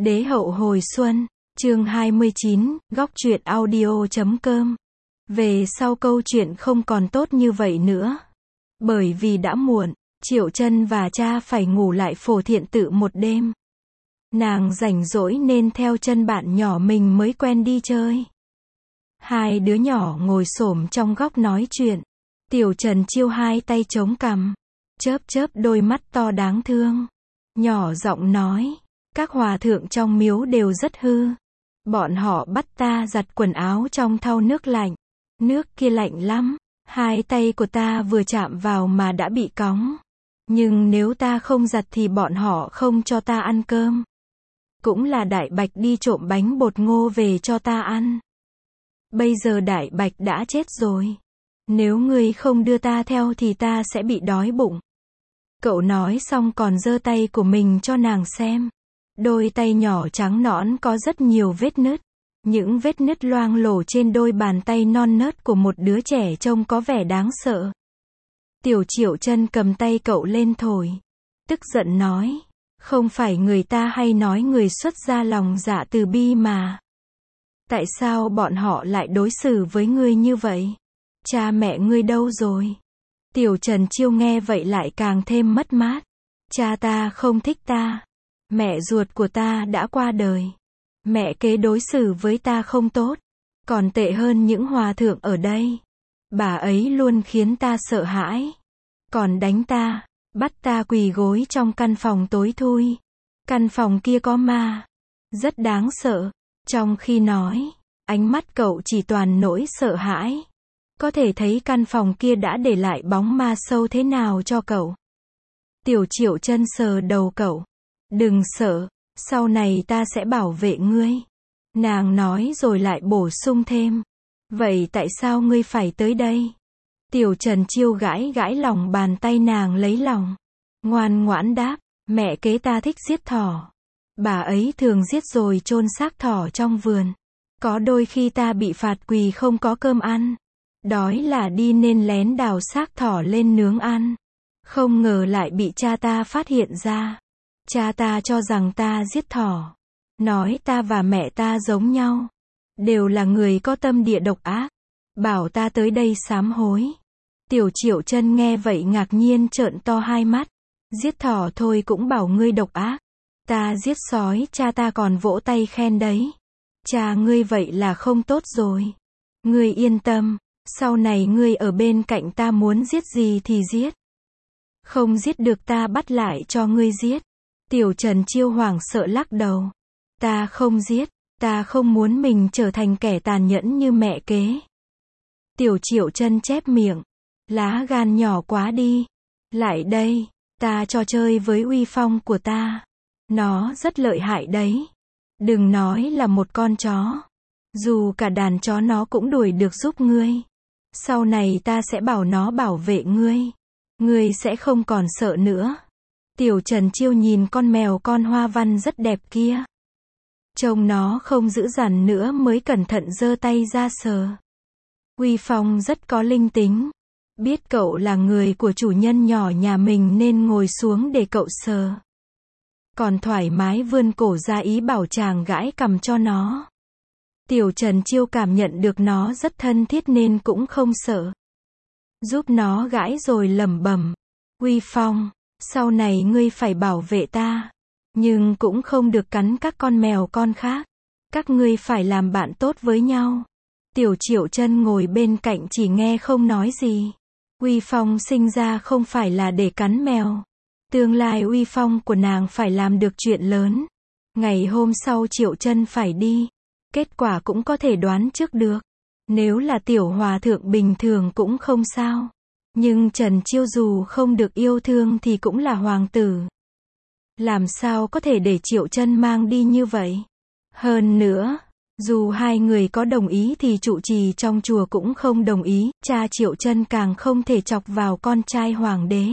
Đế hậu hồi xuân, chương 29, góc truyện audio.com. Về sau câu chuyện không còn tốt như vậy nữa. Bởi vì đã muộn, Triệu Chân và cha phải ngủ lại Phổ Thiện Tự một đêm. Nàng rảnh rỗi nên theo chân bạn nhỏ mình mới quen đi chơi. Hai đứa nhỏ ngồi xổm trong góc nói chuyện. Tiểu Trần Chiêu hai tay chống cằm, chớp chớp đôi mắt to đáng thương. Nhỏ giọng nói, các hòa thượng trong miếu đều rất hư. Bọn họ bắt ta giặt quần áo trong thau nước lạnh. Nước kia lạnh lắm. Hai tay của ta vừa chạm vào mà đã bị cóng. Nhưng nếu ta không giặt thì bọn họ không cho ta ăn cơm. Cũng là Đại Bạch đi trộm bánh bột ngô về cho ta ăn. Bây giờ Đại Bạch đã chết rồi. Nếu ngươi không đưa ta theo thì ta sẽ bị đói bụng. Cậu nói xong còn giơ tay của mình cho nàng xem. Đôi tay nhỏ trắng nõn có rất nhiều vết nứt. Những vết nứt loang lổ trên đôi bàn tay non nớt của một đứa trẻ trông có vẻ đáng sợ. Tiểu Triệu Chân cầm tay cậu lên thổi. Tức giận nói, không phải người ta hay nói người xuất gia lòng dạ từ bi mà. Tại sao bọn họ lại đối xử với ngươi như vậy? Cha mẹ ngươi đâu rồi? Tiểu Trần Chiêu nghe vậy lại càng thêm mất mát. Cha ta không thích ta. Mẹ ruột của ta đã qua đời. Mẹ kế đối xử với ta không tốt. Còn tệ hơn những hòa thượng ở đây. Bà ấy luôn khiến ta sợ hãi. Còn đánh ta, bắt ta quỳ gối trong căn phòng tối thui. Căn phòng kia có ma. Rất đáng sợ. Trong khi nói, ánh mắt cậu chỉ toàn nỗi sợ hãi. Có thể thấy căn phòng kia đã để lại bóng ma sâu thế nào cho cậu. Tiểu Triệu Chân sờ đầu cậu. Đừng sợ, sau này ta sẽ bảo vệ ngươi. Nàng nói rồi lại bổ sung thêm. Vậy tại sao ngươi phải tới đây? Tiểu Trần Chiêu gãi gãi lòng bàn tay nàng lấy lòng. Ngoan ngoãn đáp, mẹ kế ta thích giết thỏ. Bà ấy thường giết rồi chôn xác thỏ trong vườn. Có đôi khi ta bị phạt quỳ không có cơm ăn. Đói là đi nên lén đào xác thỏ lên nướng ăn. Không ngờ lại bị cha ta phát hiện ra. Cha ta cho rằng ta giết thỏ. Nói ta và mẹ ta giống nhau. Đều là người có tâm địa độc ác. Bảo ta tới đây sám hối. Tiểu Triệu Chân nghe vậy ngạc nhiên trợn to hai mắt. Giết thỏ thôi cũng bảo ngươi độc ác. Ta giết sói cha ta còn vỗ tay khen đấy. Cha ngươi vậy là không tốt rồi. Ngươi yên tâm. Sau này ngươi ở bên cạnh ta muốn giết gì thì giết. Không giết được ta bắt lại cho ngươi giết. Tiểu Trần Chiêu hoảng sợ lắc đầu. Ta không giết, ta không muốn mình trở thành kẻ tàn nhẫn như mẹ kế. Tiểu Triệu Chân chép miệng. Lá gan nhỏ quá đi. Lại đây, ta cho chơi với uy phong của ta. Nó rất lợi hại đấy. Đừng nói là một con chó. Dù cả đàn chó nó cũng đuổi được giúp ngươi. Sau này ta sẽ bảo nó bảo vệ ngươi. Ngươi sẽ không còn sợ nữa. Tiểu Trần Chiêu nhìn con mèo con hoa văn rất đẹp kia. Trông nó không dữ dằn nữa mới cẩn thận giơ tay ra sờ. Uy Phong rất có linh tính. Biết cậu là người của chủ nhân nhỏ nhà mình nên ngồi xuống để cậu sờ. Còn thoải mái vươn cổ ra ý bảo chàng gãi cằm cho nó. Tiểu Trần Chiêu cảm nhận được nó rất thân thiết nên cũng không sợ. Giúp nó gãi rồi lẩm bẩm. Uy Phong, sau này ngươi phải bảo vệ ta. Nhưng cũng không được cắn các con mèo con khác. Các ngươi phải làm bạn tốt với nhau. Tiểu Triệu Chân ngồi bên cạnh chỉ nghe không nói gì. Uy Phong sinh ra không phải là để cắn mèo. Tương lai uy phong của nàng phải làm được chuyện lớn. Ngày hôm sau Triệu Chân phải đi. Kết quả cũng có thể đoán trước được. Nếu là tiểu hòa thượng bình thường cũng không sao. Nhưng Trần Chiêu dù không được yêu thương thì cũng là hoàng tử. Làm sao có thể để Triệu Chân mang đi như vậy? Hơn nữa, dù hai người có đồng ý thì trụ trì trong chùa cũng không đồng ý. Cha Triệu Chân càng không thể chọc vào con trai hoàng đế.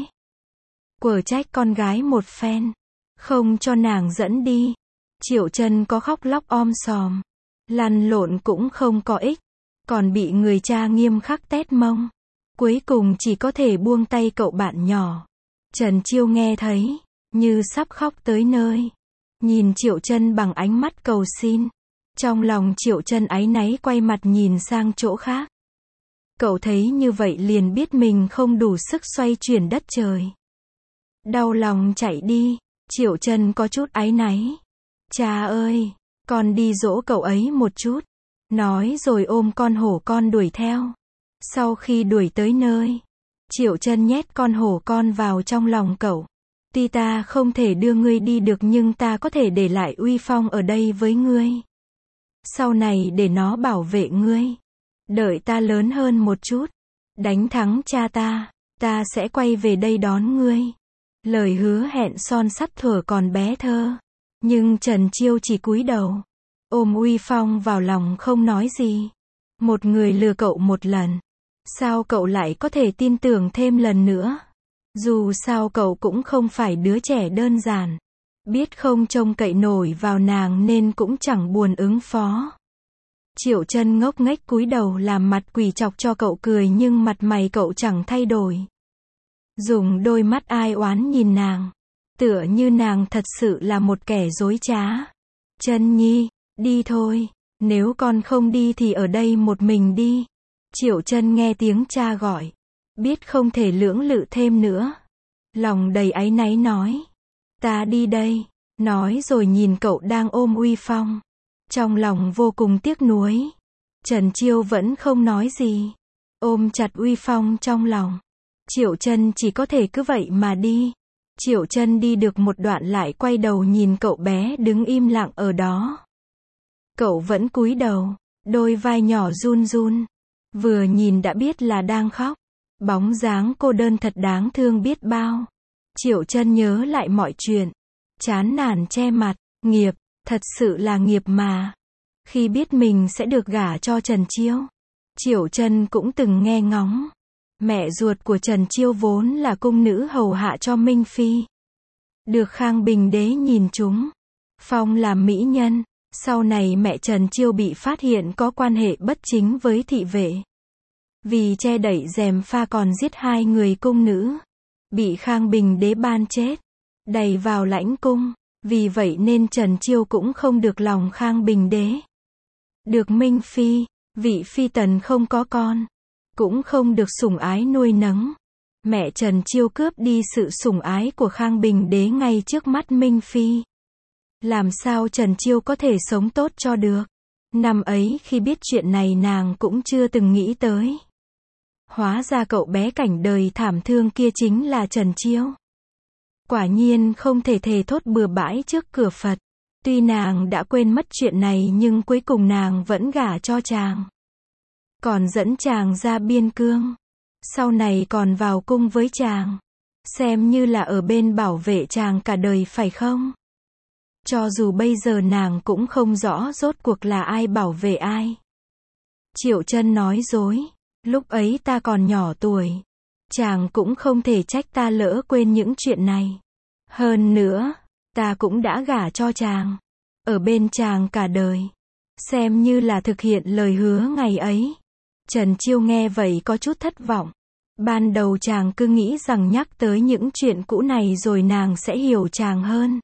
Quở trách con gái một phen. Không cho nàng dẫn đi. Triệu Chân có khóc lóc om sòm. Lăn lộn cũng không có ích. Còn bị người cha nghiêm khắc tét mông. Cuối cùng chỉ có thể buông tay cậu bạn nhỏ. Trần Chiêu nghe thấy. Như sắp khóc tới nơi. nhìn Triệu Chân bằng ánh mắt cầu xin. Trong lòng Triệu Chân áy náy quay mặt nhìn sang chỗ khác. Cậu thấy như vậy liền biết mình không đủ sức xoay chuyển đất trời. Đau lòng chạy đi, Triệu Chân có chút áy náy. Cha ơi, con đi dỗ cậu ấy một chút. Nói rồi ôm con hổ con đuổi theo. Sau khi đuổi tới nơi, Triệu Chân nhét con hổ con vào trong lòng cậu. Tuy ta không thể đưa ngươi đi được nhưng ta có thể để lại uy phong ở đây với ngươi. Sau này để nó bảo vệ ngươi. Đợi ta lớn hơn một chút, đánh thắng cha ta sẽ quay về đây đón ngươi. Lời hứa hẹn son sắt thuở còn bé thơ. Nhưng Trần Chiêu chỉ cúi đầu, ôm uy phong vào lòng không nói gì. Một người lừa cậu một lần, sao cậu lại có thể tin tưởng thêm lần nữa? Dù sao cậu cũng không phải đứa trẻ đơn giản. Biết không trông cậy nổi vào nàng nên cũng chẳng buồn ứng phó. Triệu Chân ngốc nghếch cúi đầu làm mặt quỷ chọc cho cậu cười nhưng mặt mày cậu chẳng thay đổi. Dùng đôi mắt ai oán nhìn nàng. Tựa như nàng thật sự là một kẻ dối trá. Chân Nhi, đi thôi. Nếu con không đi thì ở đây một mình đi. Triệu Chân nghe tiếng cha gọi. Biết không thể lưỡng lự thêm nữa. Lòng đầy áy náy nói. Ta đi đây. Nói rồi nhìn cậu đang ôm uy phong. Trong lòng vô cùng tiếc nuối. Trần Chiêu vẫn không nói gì. Ôm chặt uy phong trong lòng. Triệu Chân chỉ có thể cứ vậy mà đi. Triệu Chân đi được một đoạn lại quay đầu nhìn cậu bé đứng im lặng ở đó. Cậu vẫn cúi đầu, đôi vai nhỏ run run. Vừa nhìn đã biết là đang khóc. Bóng dáng cô đơn thật đáng thương biết bao. Triệu Chân nhớ lại mọi chuyện. Chán nản che mặt, nghiệp, thật sự là nghiệp mà. Khi biết mình sẽ được gả cho Trần Chiêu, Triệu Chân cũng từng nghe ngóng. Mẹ ruột của Trần Chiêu vốn là cung nữ hầu hạ cho Minh Phi. Được Khang Bình Đế nhìn chúng, phong làm mỹ nhân. Sau này mẹ Trần Chiêu bị phát hiện có quan hệ bất chính với thị vệ. Vì che đậy gièm pha còn giết 2 người cung nữ. Bị Khang Bình Đế ban chết. Đày vào lãnh cung. Vì vậy nên Trần Chiêu cũng không được lòng Khang Bình Đế. Được Minh Phi, vị phi tần không có con. Cũng không được sủng ái nuôi nấng. Mẹ Trần Chiêu cướp đi sự sủng ái của Khang Bình Đế ngay trước mắt Minh Phi. Làm sao Trần Chiêu có thể sống tốt cho được? Năm ấy khi biết chuyện này nàng cũng chưa từng nghĩ tới. Hóa ra cậu bé cảnh đời thảm thương kia chính là Trần Chiêu. Quả nhiên không thể thề thốt bừa bãi trước cửa Phật. Tuy nàng đã quên mất chuyện này nhưng cuối cùng nàng vẫn gả cho chàng. Còn dẫn chàng ra biên cương. Sau này còn vào cung với chàng. Xem như là ở bên bảo vệ chàng cả đời phải không? Cho dù bây giờ nàng cũng không rõ rốt cuộc là ai bảo vệ ai. Triệu Chân nói dối. Lúc ấy ta còn nhỏ tuổi. Chàng cũng không thể trách ta lỡ quên những chuyện này. Hơn nữa, ta cũng đã gả cho chàng. Ở bên chàng cả đời. Xem như là thực hiện lời hứa ngày ấy. Trần Chiêu nghe vậy có chút thất vọng. Ban đầu chàng cứ nghĩ rằng nhắc tới những chuyện cũ này rồi nàng sẽ hiểu chàng hơn.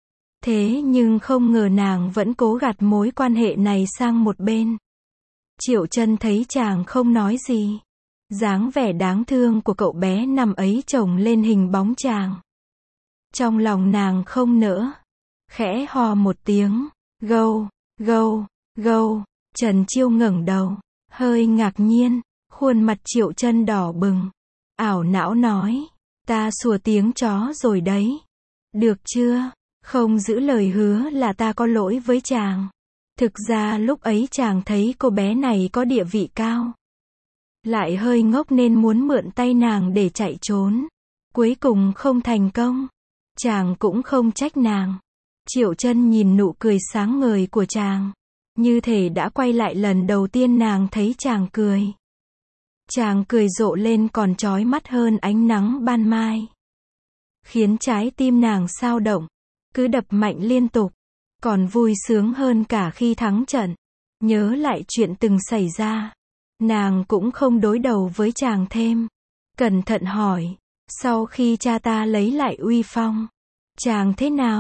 Thế nhưng không ngờ nàng vẫn cố gạt mối quan hệ này sang một bên. Triệu Chân thấy chàng không nói gì. Dáng vẻ đáng thương của cậu bé nằm ấy chồng lên hình bóng chàng. Trong lòng nàng không nỡ. Khẽ hò một tiếng. Gâu, gâu, gâu. Trần Chiêu ngẩng đầu. Hơi ngạc nhiên. Khuôn mặt Triệu Chân đỏ bừng. Ảo não nói. Ta sủa tiếng chó rồi đấy. Được chưa? Không giữ lời hứa là ta có lỗi với chàng. Thực ra lúc ấy chàng thấy cô bé này có địa vị cao. Lại hơi ngốc nên muốn mượn tay nàng để chạy trốn. Cuối cùng không thành công. Chàng cũng không trách nàng. Triệu Chân nhìn nụ cười sáng ngời của chàng. Như thể đã quay lại lần đầu tiên nàng thấy chàng cười. Chàng cười rộ lên còn chói mắt hơn ánh nắng ban mai. Khiến trái tim nàng xao động. Cứ đập mạnh liên tục. Còn vui sướng hơn cả khi thắng trận. Nhớ lại chuyện từng xảy ra. Nàng cũng không đối đầu với chàng thêm. Cẩn thận hỏi. Sau khi cha ta lấy lại uy phong. Chàng thế nào?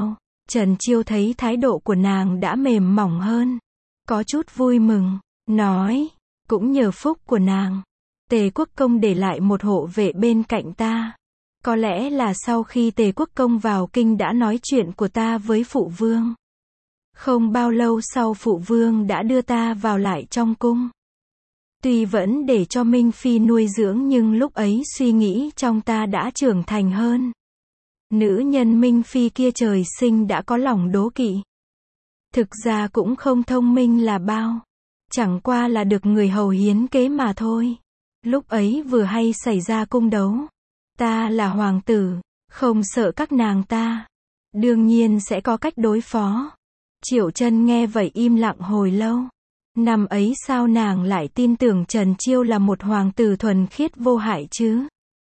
Trần Chiêu thấy thái độ của nàng đã mềm mỏng hơn. Có chút vui mừng. Nói. Cũng nhờ phúc của nàng. Tề Quốc Công để lại một hộ vệ bên cạnh ta. Có lẽ là sau khi Tề Quốc Công vào kinh đã nói chuyện của ta với phụ vương. Không bao lâu sau phụ vương đã đưa ta vào lại trong cung. Tuy vẫn để cho Minh Phi nuôi dưỡng nhưng lúc ấy suy nghĩ trong ta đã trưởng thành hơn. Nữ nhân Minh Phi kia trời sinh đã có lòng đố kỵ. Thực ra cũng không thông minh là bao. Chẳng qua là được người hầu hiến kế mà thôi. Lúc ấy vừa hay xảy ra cung đấu. Ta là hoàng tử, không sợ các nàng ta. Đương nhiên sẽ có cách đối phó. Triệu Chân nghe vậy im lặng hồi lâu. Năm ấy sao nàng lại tin tưởng Trần Chiêu là một hoàng tử thuần khiết vô hại chứ?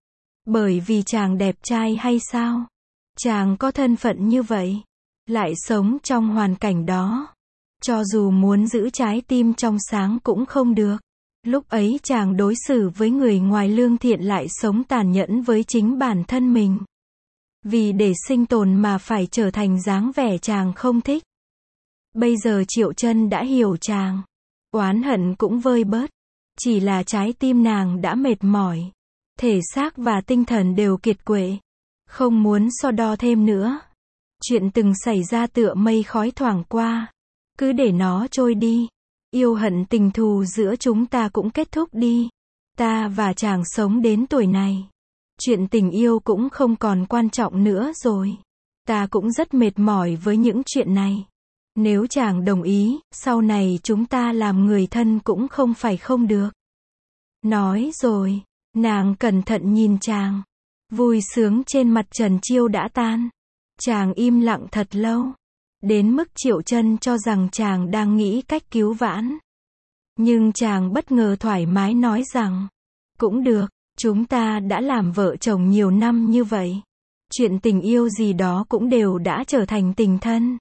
Bởi vì chàng đẹp trai hay sao? Chàng có thân phận như vậy, lại sống trong hoàn cảnh đó. Cho dù muốn giữ trái tim trong sáng cũng không được. Lúc ấy chàng đối xử với người ngoài lương thiện lại sống tàn nhẫn với chính bản thân mình. Vì để sinh tồn mà phải trở thành dáng vẻ chàng không thích. Bây giờ Triệu Chân đã hiểu chàng. Oán hận cũng vơi bớt. Chỉ là trái tim nàng đã mệt mỏi. Thể xác và tinh thần đều kiệt quệ. Không muốn so đo thêm nữa. Chuyện từng xảy ra tựa mây khói thoảng qua. Cứ để nó trôi đi. Yêu hận tình thù giữa chúng ta cũng kết thúc đi. Ta và chàng sống đến tuổi này. Chuyện tình yêu cũng không còn quan trọng nữa rồi. Ta cũng rất mệt mỏi với những chuyện này. Nếu chàng đồng ý, sau này chúng ta làm người thân cũng không phải không được. Nói rồi, nàng cẩn thận nhìn chàng. Vui sướng trên mặt Trần Chiêu đã tan. Chàng im lặng thật lâu. Đến mức Triệu Chân cho rằng chàng đang nghĩ cách cứu vãn. Nhưng chàng bất ngờ thoải mái nói rằng, cũng được, chúng ta đã làm vợ chồng nhiều năm như vậy. Chuyện tình yêu gì đó cũng đều đã trở thành tình thân.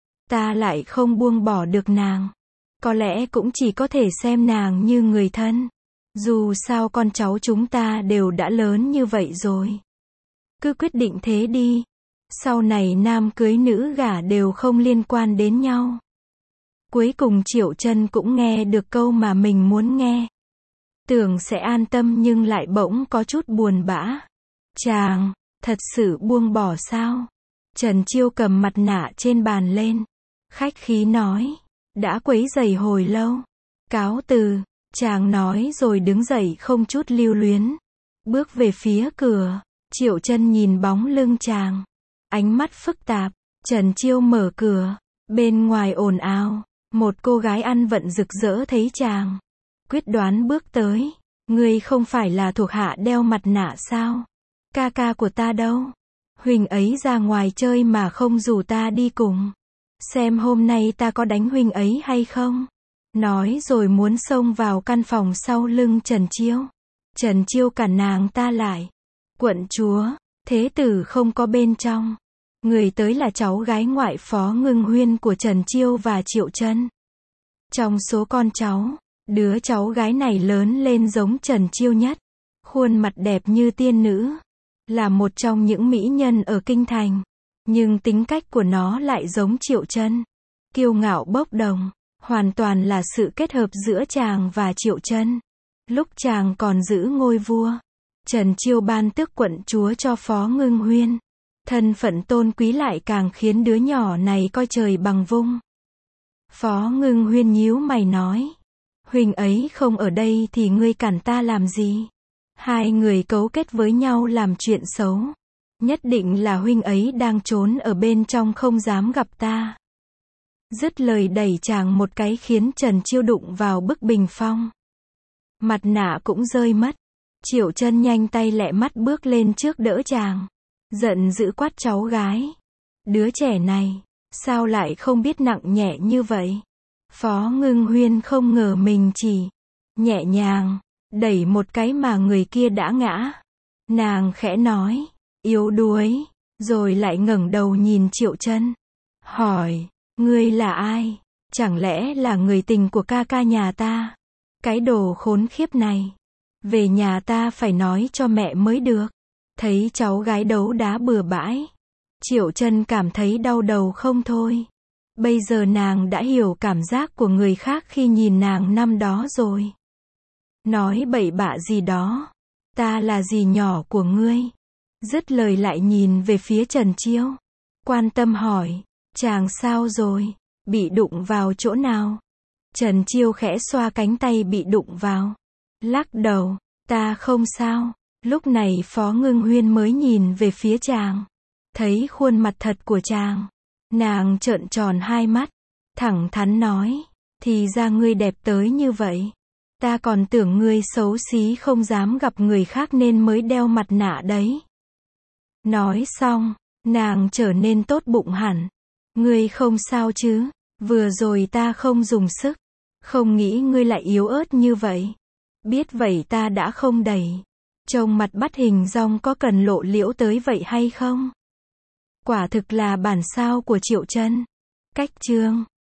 Ta lại không buông bỏ được nàng. Có lẽ cũng chỉ có thể xem nàng như người thân. Dù sao con cháu chúng ta đều đã lớn như vậy rồi. Cứ quyết định thế đi. Sau này nam cưới nữ gả đều không liên quan đến nhau. Cuối cùng Triệu Chân cũng nghe được câu mà mình muốn nghe. Tưởng sẽ an tâm nhưng lại bỗng có chút buồn bã. Chàng, thật sự buông bỏ sao? Trần Chiêu cầm mặt nạ trên bàn lên. Khách khí nói. Đã quấy rầy hồi lâu. Cáo từ. Chàng nói rồi đứng dậy không chút lưu luyến. Bước về phía cửa. Triệu Chân nhìn bóng lưng chàng. Ánh mắt phức tạp. Trần Chiêu mở cửa. Bên ngoài ồn ào. Một cô gái ăn vận rực rỡ thấy chàng. Quyết đoán bước tới. Ngươi không phải là thuộc hạ đeo mặt nạ sao? Ca ca của ta đâu? Huynh ấy ra ngoài chơi mà không rủ ta đi cùng. Xem hôm nay ta có đánh huynh ấy hay không? Nói rồi muốn xông vào căn phòng sau lưng Trần Chiêu. Trần Chiêu cản nàng ta lại. Quận chúa, thế tử không có bên trong. Người tới là cháu gái ngoại Phó Ngưng Huyên của Trần Chiêu và Triệu Chân. Trong số con cháu, đứa cháu gái này lớn lên giống Trần Chiêu nhất. Khuôn mặt đẹp như tiên nữ. Là một trong những mỹ nhân ở kinh thành. Nhưng tính cách của nó lại giống Triệu Chân. Kiêu ngạo bốc đồng. Hoàn toàn là sự kết hợp giữa chàng và Triệu Chân. Lúc chàng còn giữ ngôi vua, Trần Chiêu ban tước quận chúa cho Phó Ngưng Huyên. Thân phận tôn quý lại càng khiến đứa nhỏ này coi trời bằng vung. Phó Ngưng Huyên nhíu mày nói. Huynh ấy không ở đây thì ngươi cản ta làm gì? Hai người cấu kết với nhau làm chuyện xấu. Nhất định là huynh ấy đang trốn ở bên trong không dám gặp ta. Dứt lời đẩy chàng một cái khiến Trần Chiêu đụng vào bức bình phong. Mặt nạ cũng rơi mất. Triệu Chân nhanh tay lẹ mắt bước lên trước đỡ chàng. Giận dữ quát cháu gái. Đứa trẻ này, sao lại không biết nặng nhẹ như vậy? Phó Ngưng Huyên không ngờ mình chỉ nhẹ nhàng đẩy một cái mà người kia đã ngã. Nàng khẽ nói, yếu đuối, rồi lại ngẩng đầu nhìn Triệu Chân. Hỏi, ngươi là ai? Chẳng lẽ là người tình của ca ca nhà ta? Cái đồ khốn khiếp này. Về nhà ta phải nói cho mẹ mới được. Thấy cháu gái đấu đá bừa bãi. Triệu Chân cảm thấy đau đầu không thôi. Bây giờ nàng đã hiểu cảm giác của người khác khi nhìn nàng năm đó rồi. Nói bậy bạ gì đó. Ta là dì nhỏ của ngươi. Dứt lời lại nhìn về phía Trần Chiêu. Quan tâm hỏi, chàng sao rồi? Bị đụng vào chỗ nào? Trần Chiêu khẽ xoa cánh tay bị đụng vào. Lắc đầu, ta không sao. Lúc này Phó Ngưng Huyên mới nhìn về phía chàng. Thấy khuôn mặt thật của chàng. Nàng trợn tròn hai mắt. Thẳng thắn nói, thì ra ngươi đẹp tới như vậy. Ta còn tưởng ngươi xấu xí không dám gặp người khác nên mới đeo mặt nạ đấy. Nói xong, nàng trở nên tốt bụng hẳn. Ngươi không sao chứ? Vừa rồi ta không dùng sức. Không nghĩ ngươi lại yếu ớt như vậy. Biết vậy ta đã không đẩy. Trông mặt bắt hình dong có cần lộ liễu tới vậy hay không? Quả thực là bản sao của Triệu Chân. Cách chương